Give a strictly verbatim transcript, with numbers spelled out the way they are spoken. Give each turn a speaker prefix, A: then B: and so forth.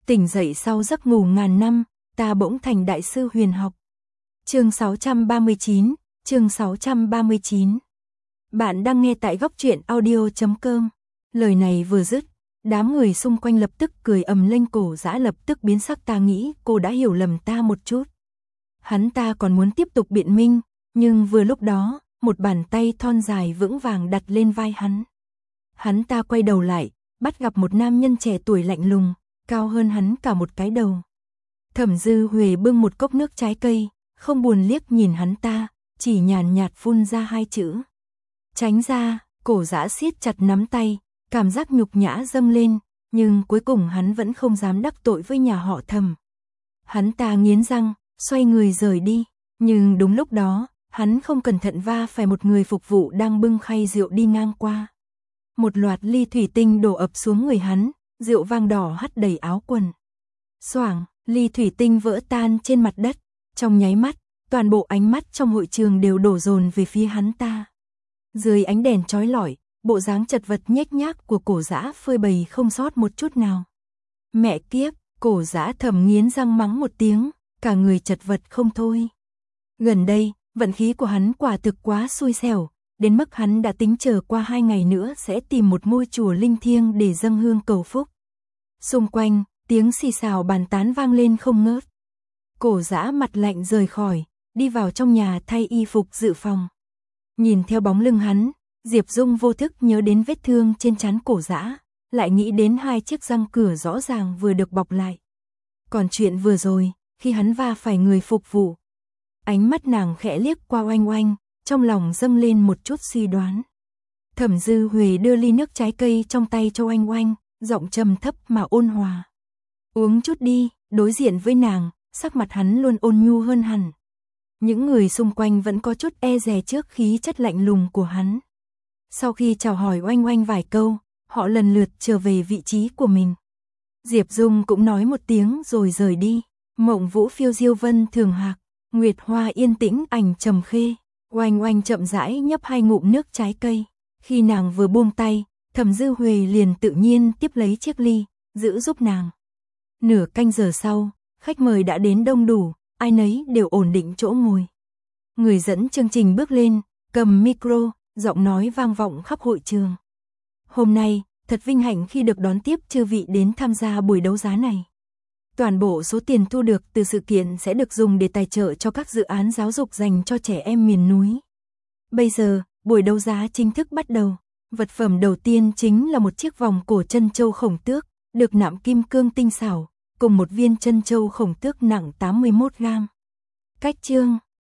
A: Tỉnh dậy sau giấc ngủ ngàn năm, ta bỗng thành đại sư huyền học. Chương sáu trăm ba mươi chín, chương sáu trăm ba mươi chín. Bạn đang nghe tại góc truyện audio chấm com. Lời này vừa dứt, đám người xung quanh lập tức cười ầm lên, Cổ Dã lập tức biến sắc, ta nghĩ cô đã hiểu lầm ta một chút. Hắn ta còn muốn tiếp tục biện minh, nhưng vừa lúc đó, một bàn tay thon dài vững vàng đặt lên vai hắn. Hắn ta quay đầu lại, bắt gặp một nam nhân trẻ tuổi lạnh lùng, cao hơn hắn cả một cái đầu. Thẩm Dư Huệ bưng một cốc nước trái cây, không buồn liếc nhìn hắn ta, chỉ nhàn nhạt phun ra hai chữ. Tránh ra. Cổ Dã siết chặt nắm tay, cảm giác nhục nhã dâng lên, nhưng cuối cùng hắn vẫn không dám đắc tội với nhà họ Thẩm. Hắn ta nghiến răng, xoay người rời đi, nhưng đúng lúc đó, hắn không cẩn thận va phải một người phục vụ đang bưng khay rượu đi ngang qua. Một loạt ly thủy tinh đổ ập xuống người hắn, rượu vang đỏ hắt đầy áo quần. Xoảng, ly thủy tinh vỡ tan trên mặt đất, trong nháy mắt, toàn bộ ánh mắt trong hội trường đều đổ dồn về phía hắn ta. Dưới ánh đèn chói lọi, bộ dáng chật vật nhếch nhác của Cổ Dã phơi bày không sót một chút nào. Mẹ kiếp, Cổ Dã thầm nghiến răng mắng một tiếng, cả người chật vật không thôi. Gần đây, vận khí của hắn quả thực quá xui xẻo, đến mức hắn đã tính chờ qua hai ngày nữa sẽ tìm một ngôi chùa linh thiêng để dâng hương cầu phúc. Xung quanh, tiếng xì xào bàn tán vang lên không ngớt. Cổ Dã mặt lạnh rời khỏi, đi vào trong nhà thay y phục dự phòng. Nhìn theo bóng lưng hắn, Diệp Dung vô thức nhớ đến vết thương trên trán Cổ Dã, lại nghĩ đến hai chiếc răng cửa rõ ràng vừa được bọc lại. Còn chuyện vừa rồi, khi hắn va phải người phục vụ. Ánh mắt nàng khẽ liếc qua Oanh Oanh, trong lòng dâng lên một chút suy đoán. Thẩm Dư Huệ đưa ly nước trái cây trong tay cho Oanh Oanh, giọng trầm thấp mà ôn hòa. Uống chút đi. Đối diện với nàng, sắc mặt hắn luôn ôn nhu hơn hẳn. Những người xung quanh vẫn có chút e dè trước khí chất lạnh lùng của hắn. Sau khi chào hỏi Oanh Oanh vài câu, họ lần lượt trở về vị trí của mình. Diệp Dung cũng nói một tiếng rồi rời đi. Mộng Vũ phiêu diêu vân thường hạc, Nguyệt Hoa yên tĩnh ảnh trầm khê. Oanh Oanh chậm rãi nhấp hai ngụm nước trái cây. Khi nàng vừa buông tay, Thẩm Dư Huệ liền tự nhiên tiếp lấy chiếc ly, giữ giúp nàng. Nửa canh giờ sau, khách mời đã đến đông đủ, ai nấy đều ổn định chỗ ngồi. Người dẫn chương trình bước lên, cầm micro, giọng nói vang vọng khắp hội trường. Hôm nay, thật vinh hạnh khi được đón tiếp chư vị đến tham gia buổi đấu giá này. Toàn bộ số tiền thu được từ sự kiện sẽ được dùng để tài trợ cho các dự án giáo dục dành cho trẻ em miền núi. Bây giờ, buổi đấu giá chính thức bắt đầu. Vật phẩm đầu tiên chính là một chiếc vòng cổ chân châu khổng tước, được nạm kim cương tinh xảo, cùng một viên chân châu khổng tước nặng tám mươi mốt gam. Cách chương